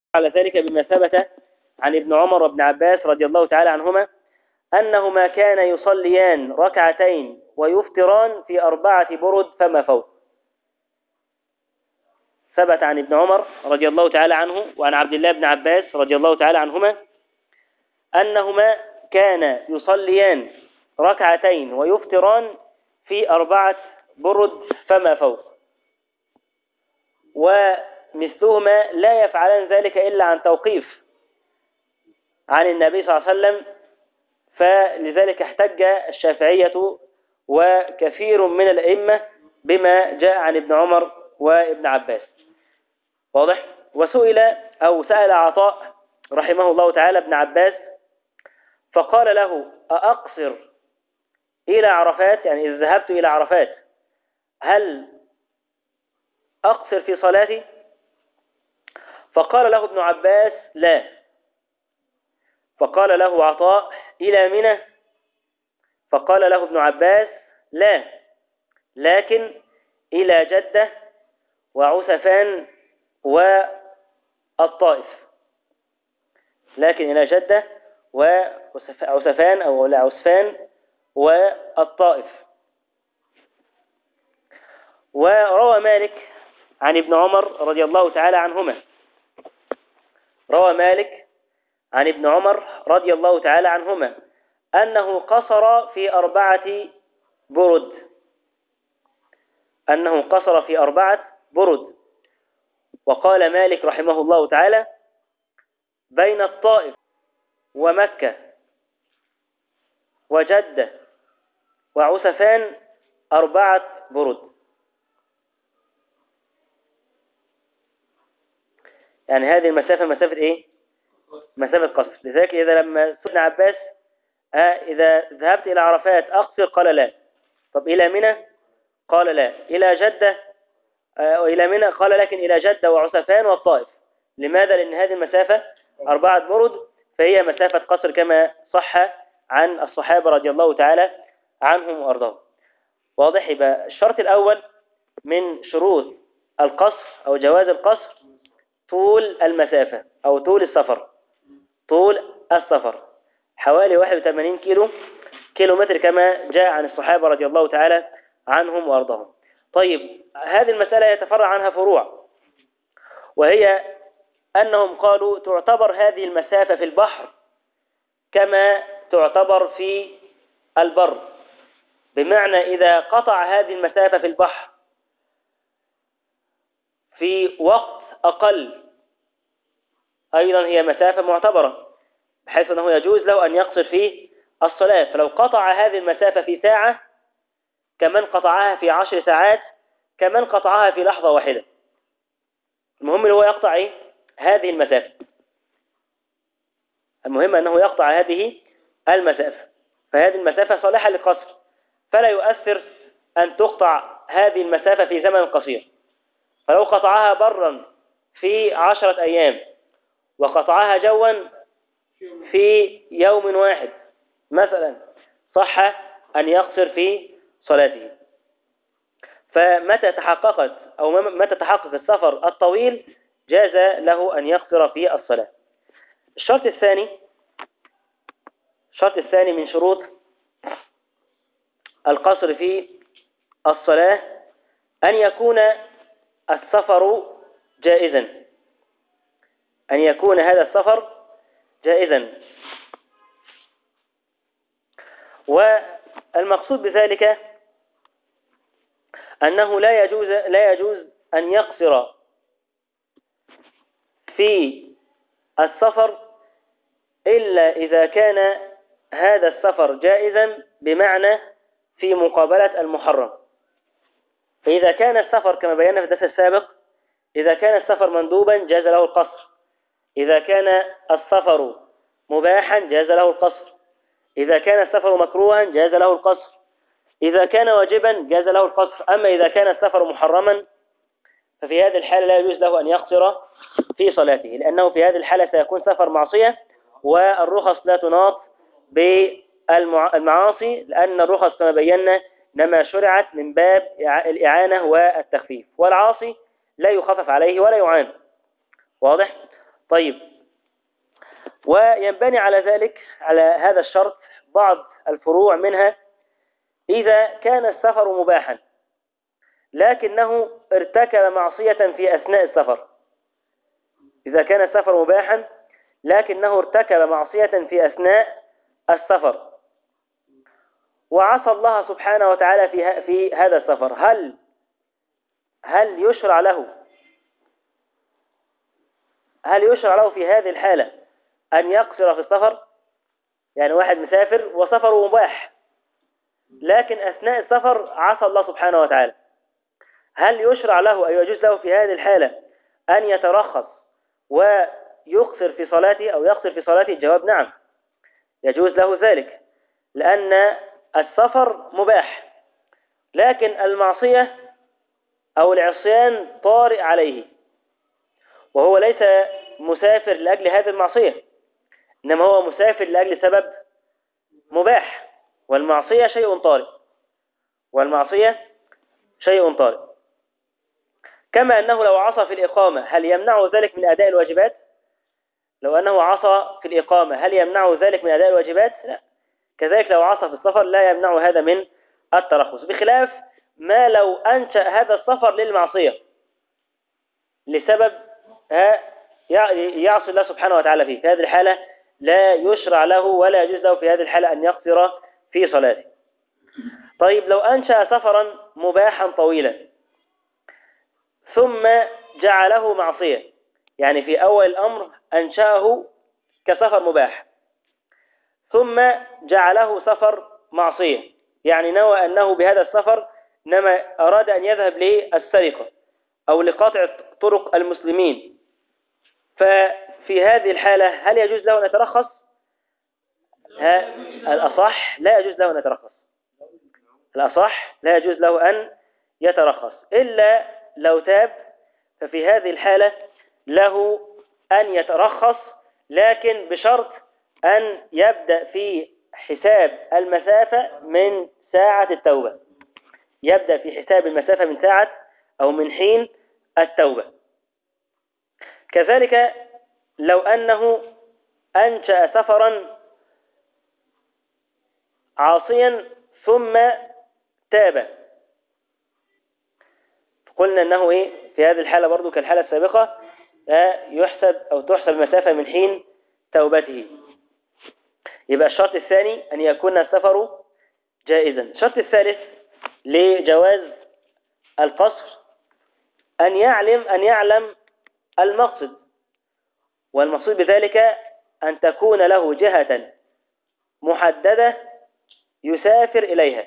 على ذلك بما ثبت عن ابن عمر وابن عباس رضي الله تعالى عنهما أنهما كان يصليان ركعتين ويفطران في 4 برد فما فوق. ثبت عن ابن عمر رضي الله تعالى عنه وعن عبد الله بن عباس رضي الله تعالى عنهما أنهما كان يصليان ركعتين ويفطران في 4 برد فما فوق، ومثلهما لا يفعلان ذلك إلا عن توقيف عن النبي صلى الله عليه وسلم، فلذلك احتج الشافعية وكثير من الأئمة بما جاء عن ابن عمر وابن عباس. واضح؟ سأل عطاء رحمه الله تعالى ابن عباس فقال له: أأقصر إلى عرفات؟ يعني إذا ذهبت إلى عرفات هل أقصر في صلاتي؟ فقال له ابن عباس: لا. فقال له عطاء: إلى منى؟ فقال له ابن عباس: لا، لكن إلى جدة وعسفان والطائف. لكن إلى جدة وعسفان أو عسفان والطائف. وروى مالك عن ابن عمر رضي الله تعالى عنهما، روى مالك عن ابن عمر رضي الله تعالى عنهما أنه قصر في 4 برد، أنه قصر في 4 برد. وقال مالك رحمه الله تعالى: بين الطائف ومكة وجدة وعسفان 4 برد. يعني هذه المسافة مسافة إيه؟ مسافة قصر. لذلك إذا لما سئل ابن عباس: إذا ذهبت إلى عرفات أقصر؟ قال: لا. طب إلى منى؟ قال: لا. إلى جدة وإلى منى؟ قال: لكن إلى جدة وعسفان والطائف. لماذا؟ لأن هذه المسافة 4 برد، فهي مسافة قصر كما صح عن الصحابة رضي الله تعالى عنهم وأرضاهم. واضح؟ يبقى الشرط الأول من شروط القصر أو جواز القصر طول المسافة أو طول السفر. طول السفر حوالي 81 كيلو متر كما جاء عن الصحابة رضي الله تعالى عنهم وأرضاهم. طيب، هذه المسألة يتفرع عنها فروع، وهي أنهم قالوا تعتبر هذه المسافة في البحر كما تعتبر في البر، بمعنى إذا قطع هذه المسافة في البحر في وقت أقل أيضا هي مسافة معتبرة، بحيث أنه يجوز له أن يقصر في الصلاة. فلو قطع هذه المسافة في ساعة كمن قطعها في 10 ساعات كمن قطعها في لحظة واحدة. المهم هو يقطع إيه؟ هذه المسافة. المهم أنه يقطع هذه المسافة، فهذه المسافة صالحة للقصر، فلا يؤثر أن تقطع هذه المسافة في زمن قصير. فلو قطعها برا في 10 أيام وقطعها جوا في يوم واحد مثلا صح أن يقصر في صلاته. فمتى تحققت أو متى تحقق السفر الطويل جاز له أن يقصر في الصلاة. الشرط الثاني من شروط القصر في الصلاة أن يكون السفر جائزا، أن يكون هذا السفر جائزا. والمقصود بذلك أنه لا يجوز أن يقصر في السفر إلا إذا كان هذا السفر جائزا، بمعنى في مقابلة المحرم. فإذا كان السفر كما بينا في الدرس السابق، إذا كان السفر مندوبا جاز له القصر، إذا كان السفر مباحا جاز له القصر، إذا كان السفر مكروها جاز له القصر، إذا كان واجبا جاز له القصر. أما إذا كان السفر محرما ففي هذه الحالة لا يجوز له أن يقصر في صلاته، لأنه في هذه الحالة سيكون سفر معصية، والرخص لا تناط بالمعاصي، لأن الرخص كما بينا إنما شرعت من باب الإعانة والتخفيف، والعاصي لا يخفف عليه ولا يعان. واضح؟ طيب، وينبني على ذلك، على هذا الشرط، بعض الفروع منها: إذا كان السفر مباحا لكنه ارتكب معصية في أثناء السفر. إذا كان السفر مباحا لكنه ارتكب معصية في أثناء السفر وعصى الله سبحانه وتعالى في هذا السفر، هل يشرع له في هذه الحالة أن يقصر في السفر؟ يعني واحد مسافر وسفره مباح، لكن أثناء السفر عصى الله سبحانه وتعالى، هل يشرع له أو يجوز له في هذه الحالة أن يترخص ويقصر في صلاته أو يقصر في صلاته؟ الجواب نعم، يجوز له ذلك، لأن السفر مباح، لكن المعصية أو العصيان طارئ عليه، وهو ليس مسافر لأجل هذه المعصية، إنما هو مسافر لأجل سبب مباح، والمعصية شيء طارئ، كما أنه لو عصى في الإقامة هل يمنعه ذلك من أداء الواجبات؟ لو أنه عصى في الإقامة هل يمنعه ذلك من أداء الواجبات؟ لا. كذلك لو عصى في السفر لا يمنعه هذا من الترخص، بخلاف ما لو أنشأ هذا السفر للمعصية لسبب يعصي الله سبحانه وتعالى فيه، في هذه الحالة لا يشرع له ولا يجوز له في هذه الحالة أن يقصر في صلاته. طيب، لو أنشأ سفرا مباحا طويلا ثم جعله معصية، يعني في أول الأمر أنشأه كسفر مباح ثم جعله سفر معصية، يعني نوى أنه بهذا السفر إنما أراد أن يذهب للسرقة أو لقطع طرق المسلمين، ففي هذه الحالة هل يجوز له أن يترخص؟ الأصح لا يجوز له أن يترخص، الأصح لا يجوز له أن يترخص إلا لو تاب، ففي هذه الحالة له أن يترخص، لكن بشرط أن يبدأ في حساب المسافة من ساعة التوبة، يبدأ في حساب المسافة من ساعة أو من حين التوبة. كذلك لو أنه أنشأ سفرا عاصيا ثم تاب، قلنا أنه في هذه الحالة برضو كالحالة السابقة يحسب أو تحسب المسافة من حين توبته. يبقى الشرط الثاني أن يكون السفر جائزا. الشرط الثالث لجواز القصر أن يعلم المقصد، والمقصود بذلك أن تكون له جهة محددة يسافر إليها،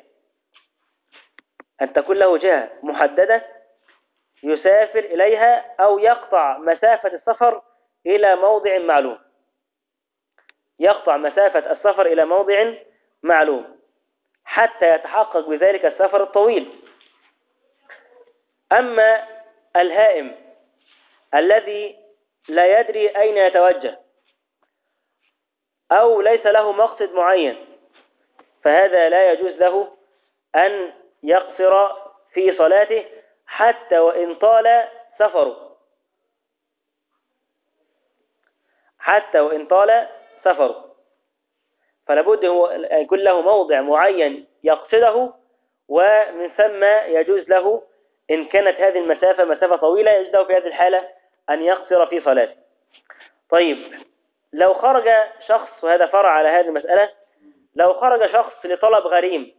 أن تكون له جهة محددة يسافر إليها أو يقطع مسافة السفر إلى موضع معلوم، يقطع مسافة السفر إلى موضع معلوم حتى يتحقق بذلك السفر الطويل. أما الهائم الذي لا يدري أين يتوجه أو ليس له مقصد معين، فهذا لا يجوز له أن يقصر في صلاته حتى وإن طال سفره، فلابد هو يكون له موضع معين يقصده، ومن ثم يجوز له إن كانت هذه المسافة مسافة طويلة يجوز له في هذه الحالة أن يقصر في صلاته. طيب، لو خرج شخص، وهذا فرع على هذه المسألة، لو خرج شخص لطلب غريم،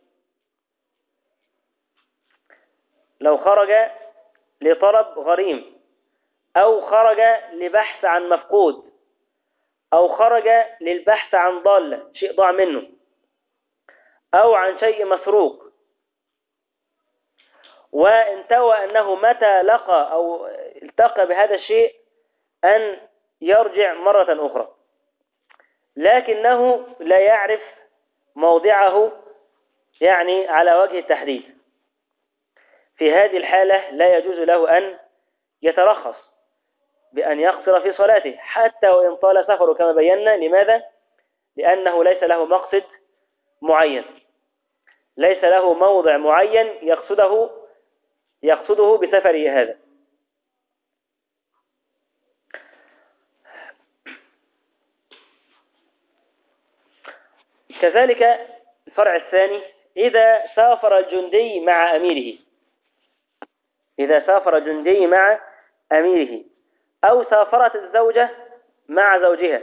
أو خرج لبحث عن مفقود، أو خرج للبحث عن ضالة، شيء ضاع منه، أو عن شيء مسروق، وانتوى أنه متى لقى أو التقى بهذا الشيء أن يرجع مرة أخرى، لكنه لا يعرف موضعه يعني على وجه التحديد، في هذه الحالة لا يجوز له أن يترخص بأن يقصر في صلاته حتى وإن طال سفره كما بينا. لماذا؟ لأنه ليس له مقصد معين، ليس له موضع معين يقصده بسفره هذا. كذلك الفرع الثاني إذا سافر الجندي مع أميره، إذا سافر الجندي مع أميره أو سافرت الزوجة مع زوجها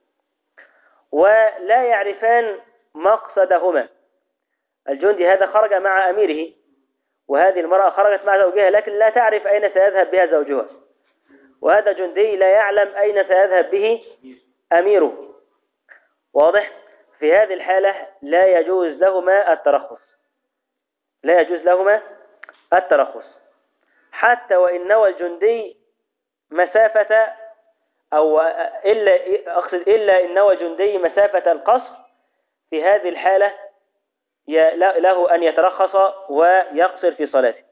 ولا يعرفان مقصدهما. الجندي هذا خرج مع أميره وهذه المرأة خرجت مع زوجها لكن لا تعرف أين سيذهب بها زوجها، وهذا جندي لا يعلم أين سيذهب به أميره. واضح؟ في هذه الحالة لا يجوز لهما الترخص، لا يجوز لهما الترخص حتى وإن نوى الجندي مسافة أو إلا إن نوى الجندي مسافة القصر. في هذه الحالة له أن يترخص ويقصر في صلاته،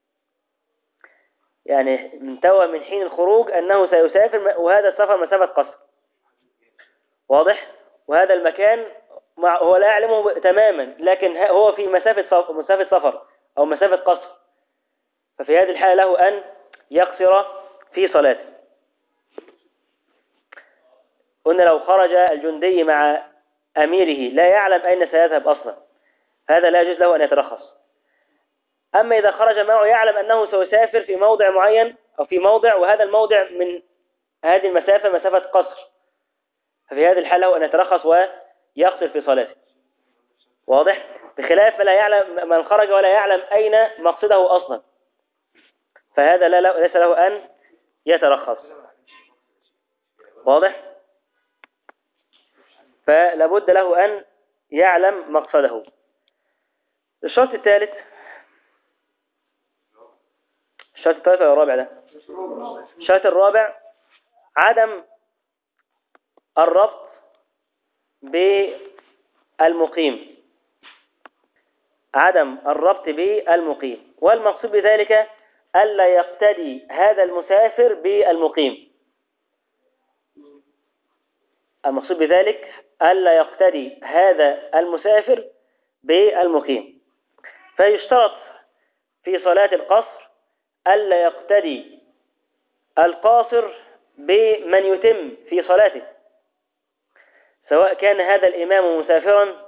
يعني انتوى من حين الخروج أنه سيسافر وهذا السفر مسافة قصر. واضح؟ وهذا المكان هو لا يعلمه تماما لكن هو في مسافة سفر أو مسافة قصر، ففي هذه الحالة له أن يقصر في صلاته. قلنا لو خرج الجندي مع أميره لا يعلم أين سيذهب أصلا هذا لا يجوز له أن يترخص. أما إذا خرج معه يعلم أنه سيسافر في موضع معين أو في موضع وهذا الموضع من هذه المسافة مسافة قصر، ففي هذه الحالة له أن يترخص ويقصر في صلاته. واضح؟ بخلاف لا يعلم من خرج ولا يعلم أين مقصده أصلا، فهذا ليس له أن يترخص. واضح؟ فلا بد له أن يعلم مقصده. الشرط الثالث، الشرط الثالث ولا الرابع ده؟ الشرط الرابع عدم الربط بالمقيم، عدم الربط بالمقيم، والمقصود بذلك ألا يقتدي هذا المسافر بالمقيم. المقصود بذلك ألا يقتدي هذا المسافر بالمقيم. فيشترط في صلاة القصر ألا يقتدي القاصر بمن يتم في صلاته، سواء كان هذا الإمام مسافرا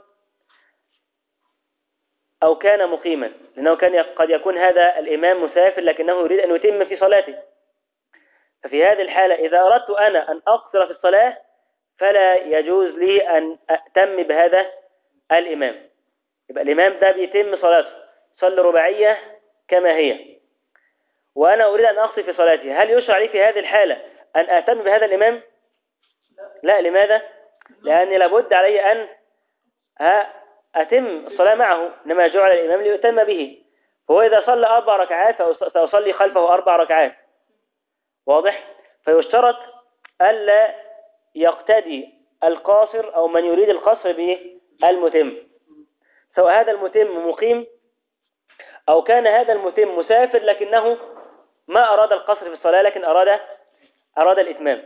أو كان مقيما، لأنه قد يكون هذا الإمام مسافر لكنه يريد أن يتم في صلاته. ففي هذه الحالة إذا أردت أنا أن أقصر في الصلاة فلا يجوز لي أن أتم بهذا الإمام. يبقى الإمام ده بيتم صلاته، صلي رباعية كما هي، وأنا أريد أن أقصر في صلاتي، هل يشرع لي في هذه الحالة أن أتم بهذا الإمام؟ لا. لماذا؟ لأني لابد علي أن أتم الصلاة معه، إنما جعل الإمام ليؤتم به، فهو إذا صلى 4 ركعات فأصلي خلفه 4 ركعات. واضح؟ فيشترط ألا يقتدي القاصر أو من يريد القصر بالمتم، سواء هذا المتم مقيم أو كان هذا المتم مسافر لكنه ما أراد القصر في الصلاة لكن أراد الإتمام.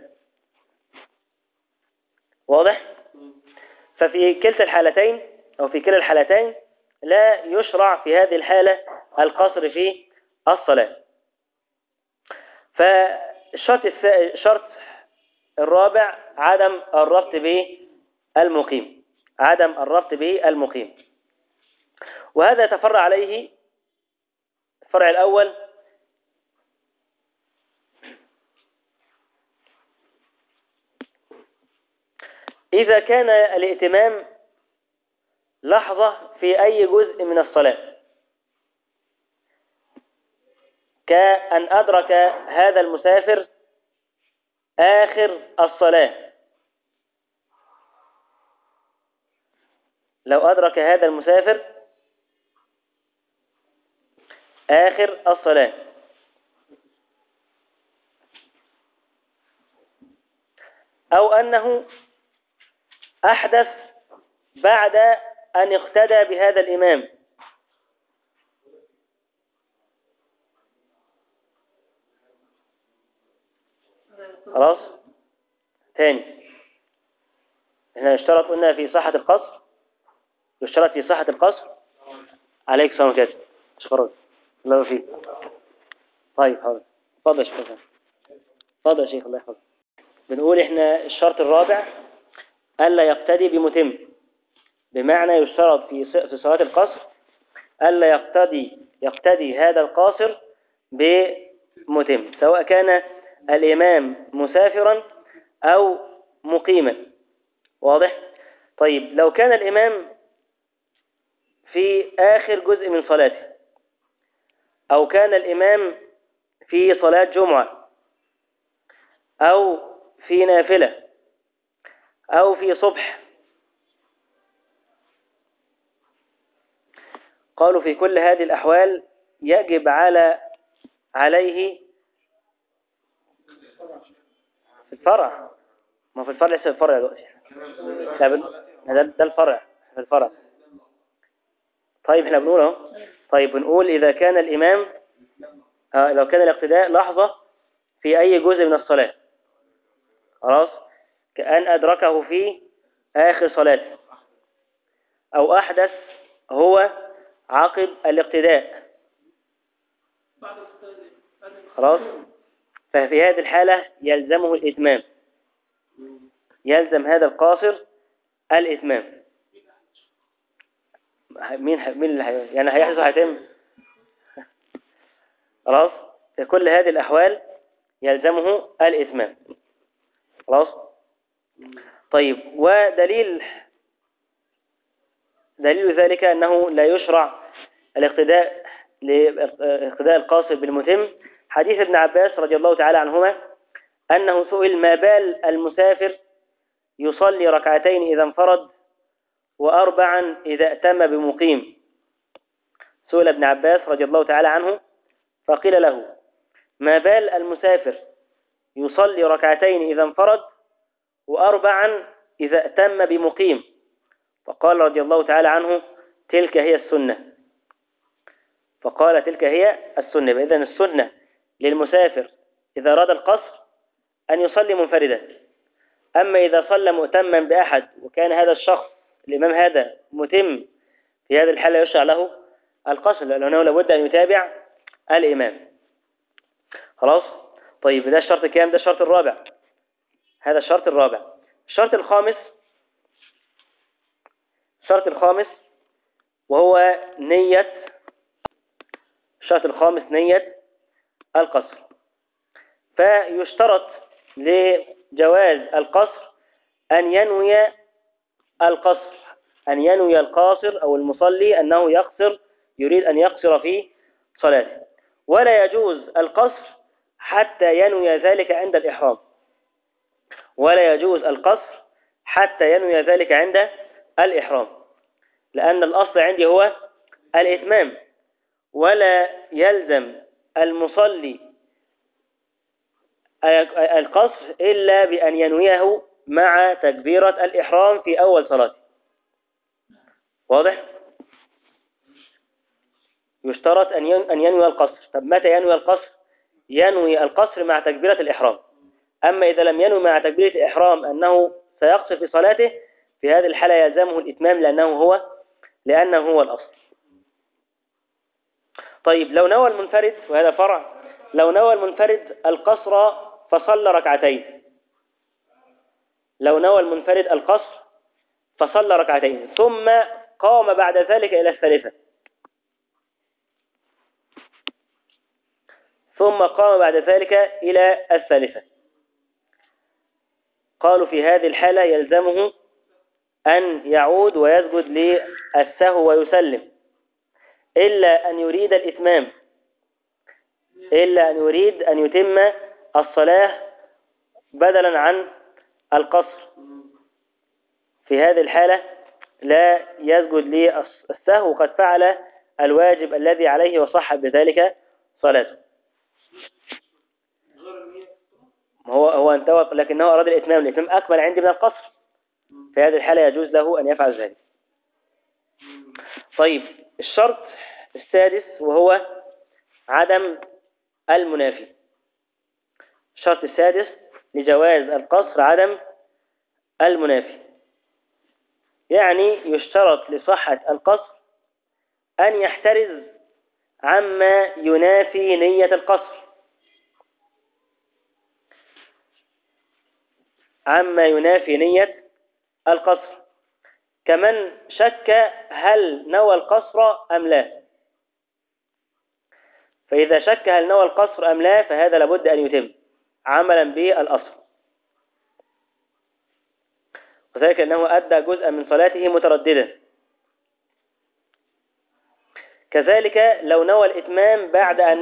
واضح؟ ففي كلتا الحالتين أو في كلا الحالتين لا يشرع في هذه الحالة القصر في الصلاة. فالشرط الرابع عدم الربط بالمقيم، عدم الربط بالمقيم، وهذا يتفرع عليه الفرع الأول إذا كان الائتمام لحظة في أي جزء من الصلاة، كأن أدرك هذا المسافر آخر الصلاة. لو أدرك هذا المسافر آخر الصلاة أو أنه أحدث بعد أن اقتدى بهذا الإمام، خلاص. ثاني احنا اشترط قلنا في صحة القصر، يشترط في صحة القصر عليك السلام كاتب اشكرك الله فيك. طيب حاضر، اتفضل يا شيخ، اتفضل يا شيخ الله يحفظك. بنقول احنا الشرط الرابع ألا يقتدي بمتم، بمعنى يشترط في صلاة القصر ألا يقتدي هذا القاصر بمتم، سواء كان الإمام مسافرا أو مقيما. واضح؟ طيب لو كان الإمام في آخر جزء من صلاته، أو كان الإمام في صلاة جمعة، أو في نافلة، أو في صبح، قالوا في كل هذه الأحوال يجب عليه في الفرع. ما في الفرع لسه الفرع دلوقتي. ده الفرع في الفرع. طيب احنا بنقول اهو. طيب بنقول إذا كان الإمام لو كان الاقتداء لحظة في أي جزء من الصلاة، خلاص، كأن أدركه في آخر صلاته، أو أحدث هو عقب الاقتداء، خلاص، ففي هذه الحالة يلزمه الإتمام، يلزم هذا القاصر الإتمام. مين اللي يعني هيحدث وهيتم؟ خلاص، في كل هذه الأحوال يلزمه الإتمام. خلاص. طيب ودليل ذلك أنه لا يشرع الاقتداء القاصر بالمتم حديث ابن عباس رضي الله تعالى عنهما أنه سئل ما بال المسافر يصلي ركعتين إذا انفرد وأربعا إذا أتم بمقيم. سئل ابن عباس رضي الله تعالى عنه فقيل له ما بال المسافر يصلي ركعتين إذا انفرد وأربعا إذا أتم بمقيم، فقال رضي الله تعالى عنه تلك هي السنة. فقال تلك هي السنة. إذن السنة للمسافر إذا أراد القصر أن يصلي منفردا. أما إذا صلى مؤتما بأحد وكان هذا الشخص الإمام هذا متم، في هذه الحالة يشرع له القصر، لأنه لابد أن يتابع الإمام. خلاص. طيب ده الشرط كام؟ ده الشرط الرابع. هذا الشرط الرابع. الشرط الخامس وهو الشرط الخامس نية القصر. فيشترط لجواز القصر أن ينوي القاصر أو المصلي أنه يريد أن يقصر في صلاته، ولا يجوز القصر حتى ينوي ذلك عند الإحرام. لأن الأصل عندي هو الإتمام، ولا يلزم المصلي القصر إلا بأن ينويه مع تكبيرة الإحرام في أول صلاة. واضح؟ يشترط أن ينوي القصر. طب متى ينوي القصر؟ ينوي القصر مع تكبيرة الإحرام. أما إذا لم ينوي مع تكبيرة الإحرام أنه سيقصر في صلاته، في هذه الحالة يلزمه الإتمام لأنه هو الأصل. طيب لو نوى المنفرد، وهذا فرع، لو نوى المنفرد القصر فصلى ركعتين، ثم قام بعد ذلك إلى الثالثة، قالوا في هذه الحالة يلزمه أن يعود ويسجد للسهو ويسلم، إلا أن يريد الإتمام، إلا أن يريد أن يتم الصلاة بدلا عن القصر. في هذه الحالة لا يسجد للسهو، قد فعل الواجب الذي عليه وصح بذلك صلاته. هو انتوى، لكنه أراد الإتمام أكمل عندي من القصر. في هذه الحالة يجوز له أن يفعل ذلك. طيب الشرط السادس وهو عدم المنافي. الشرط السادس لجواز القصر عدم المنافي، يعني يشترط لصحة القصر أن يحترز عما ينافي نية القصر، كمن شك هل نوى القصر أم لا. فإذا شك هل نوى القصر أم لا فهذا لابد أن يتم عملا بالأصل، وذلك أنه أدى جزءا من صلاته مترددا. كذلك لو نوى الإتمام بعد أن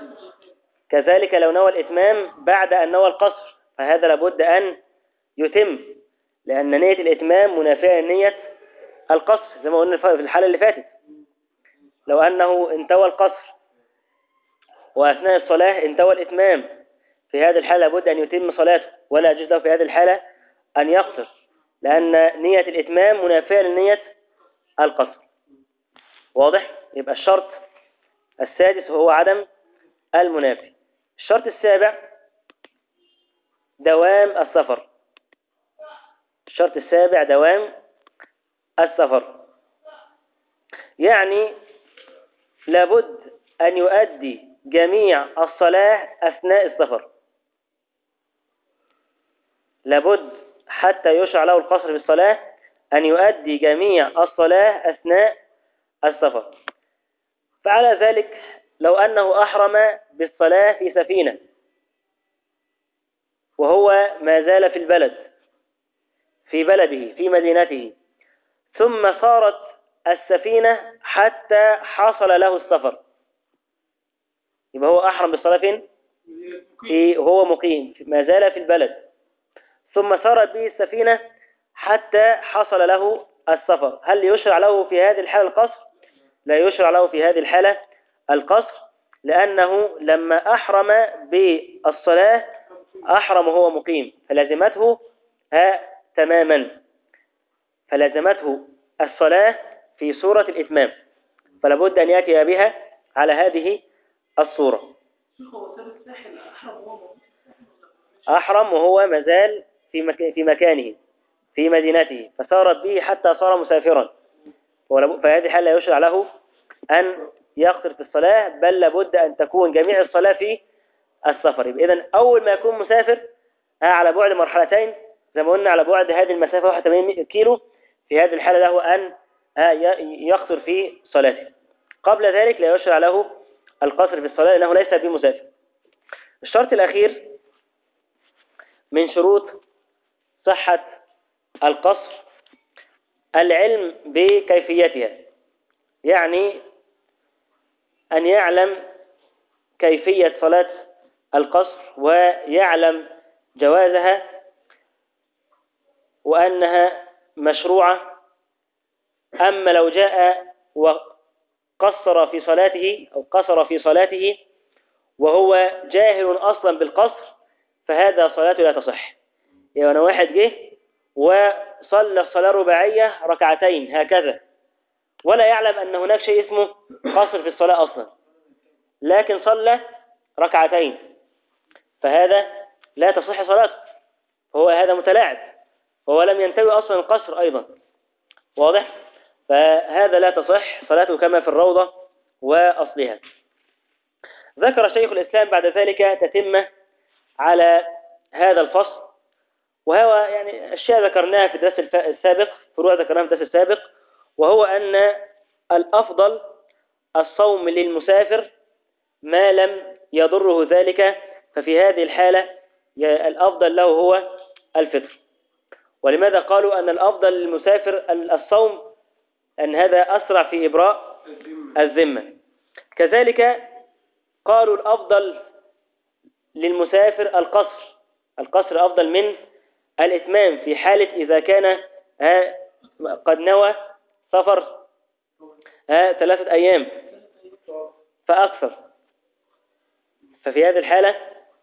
نوى القصر فهذا لابد أن يتم، لأن نية الإتمام منافية لنية القصر زي ما قلنا في الحالة اللي فاتت. لو أنه انتوى القصر وأثناء الصلاة انتوى الإتمام، في هذه الحالة لابد أن يتم صلاته، ولا يجوز له في هذه الحالة أن يقصر، لأن نية الإتمام منافية لنية القصر. واضح؟ يبقى الشرط السادس هو عدم المنافي. الشرط السابع دوام السفر. الشرط السابع دوام السفر، يعني لابد أن يؤدي جميع الصلاة أثناء السفر. لابد حتى يشرع له القصر في الصلاة أن يؤدي جميع الصلاة أثناء السفر. فعلى ذلك لو أنه أحرم بالصلاة في سفينة وهو ما زال في البلد، في بلده في مدينته، ثم صارت السفينة حتى حصل له السفر، يبقى هو أحرم بالصلاة فين؟ هو مقيم ما زال في البلد، ثم سارت به السفينة حتى حصل له السفر. هل يشرع له في هذه الحالة القصر؟ لا يشرع له في هذه الحالة القصر، لأنه لما أحرم بالصلاة أحرم وهو مقيم، فلازمته تماما، فلازمته الصلاة في صورة الإتمام، فلا بد أن يأتي بها على هذه الصورة. أحرم وهو مازال في مكانه في مدينته، فسارت به حتى صار مسافرا، فهذه حالة يشرع له أن يقصر في الصلاة، بل لابد أن تكون جميع الصلاة في السفر. إذن أول ما يكون مسافر على بعد مرحلتين زي ما قلنا، على بعد هذه المسافة 81 كيلو، في هذه الحالة له أن يقصر في صلاته. قبل ذلك لا يشرع له القصر في الصلاة لأنه ليس بمسافر. الشرط الأخير من شروط صحة القصر العلم بكيفيتها، يعني أن يعلم كيفية صلاة القصر ويعلم جوازها وأنها مشروعة. أما لو جاء وقصر في صلاته أو قصر في صلاته وهو جاهل أصلا بالقصر فهذا صلاته لا تصح. يعني أنا واحد جه وصلى الصلاة رباعية ركعتين هكذا ولا يعلم أن هناك شيء اسمه قصر في الصلاة أصلا، لكن صلى ركعتين، فهذا لا تصح صلاته، هو هذا متلاعب، هو لم ينتوي أصلا القصر أيضا. واضح؟ فهذا لا تصح صلاته كما في الروضة وأصلها. ذكر شيخ الإسلام بعد ذلك تتمة على هذا الفصل، وهو يعني أشياء ذكرناها في الدرس السابق، فروع ذكرناها في الدرس السابق، وهو أن الأفضل الصوم للمسافر ما لم يضره ذلك، ففي هذه الحالة الأفضل له هو الفطر. ولماذا قالوا أن الأفضل للمسافر الصوم؟ أن هذا أسرع في إبراء الذمة. كذلك قالوا الأفضل للمسافر القصر أفضل من الإتمام في حالة إذا كان قد نوى سفر 3 أيام فأكثر، ففي هذه الحالة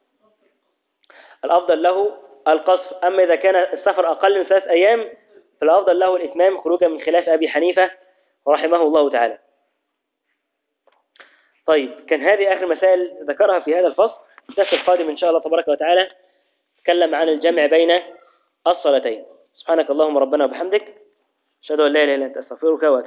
الأفضل له القصر. أما إذا كان السفر أقل من 3 أيام فالأفضل له الإتمام، خروجا من خلاف أبي حنيفة رحمه الله تعالى. طيب، كان هذه آخر مسائل ذكرها في هذا الفصل. الدرس القادم إن شاء الله تبارك وتعالى تكلم عن الجمع بين الصلاتين. سبحانك اللهم ربنا وبحمدك، أشهد أن لا إله إلا أنت، أستغفرك وأتوب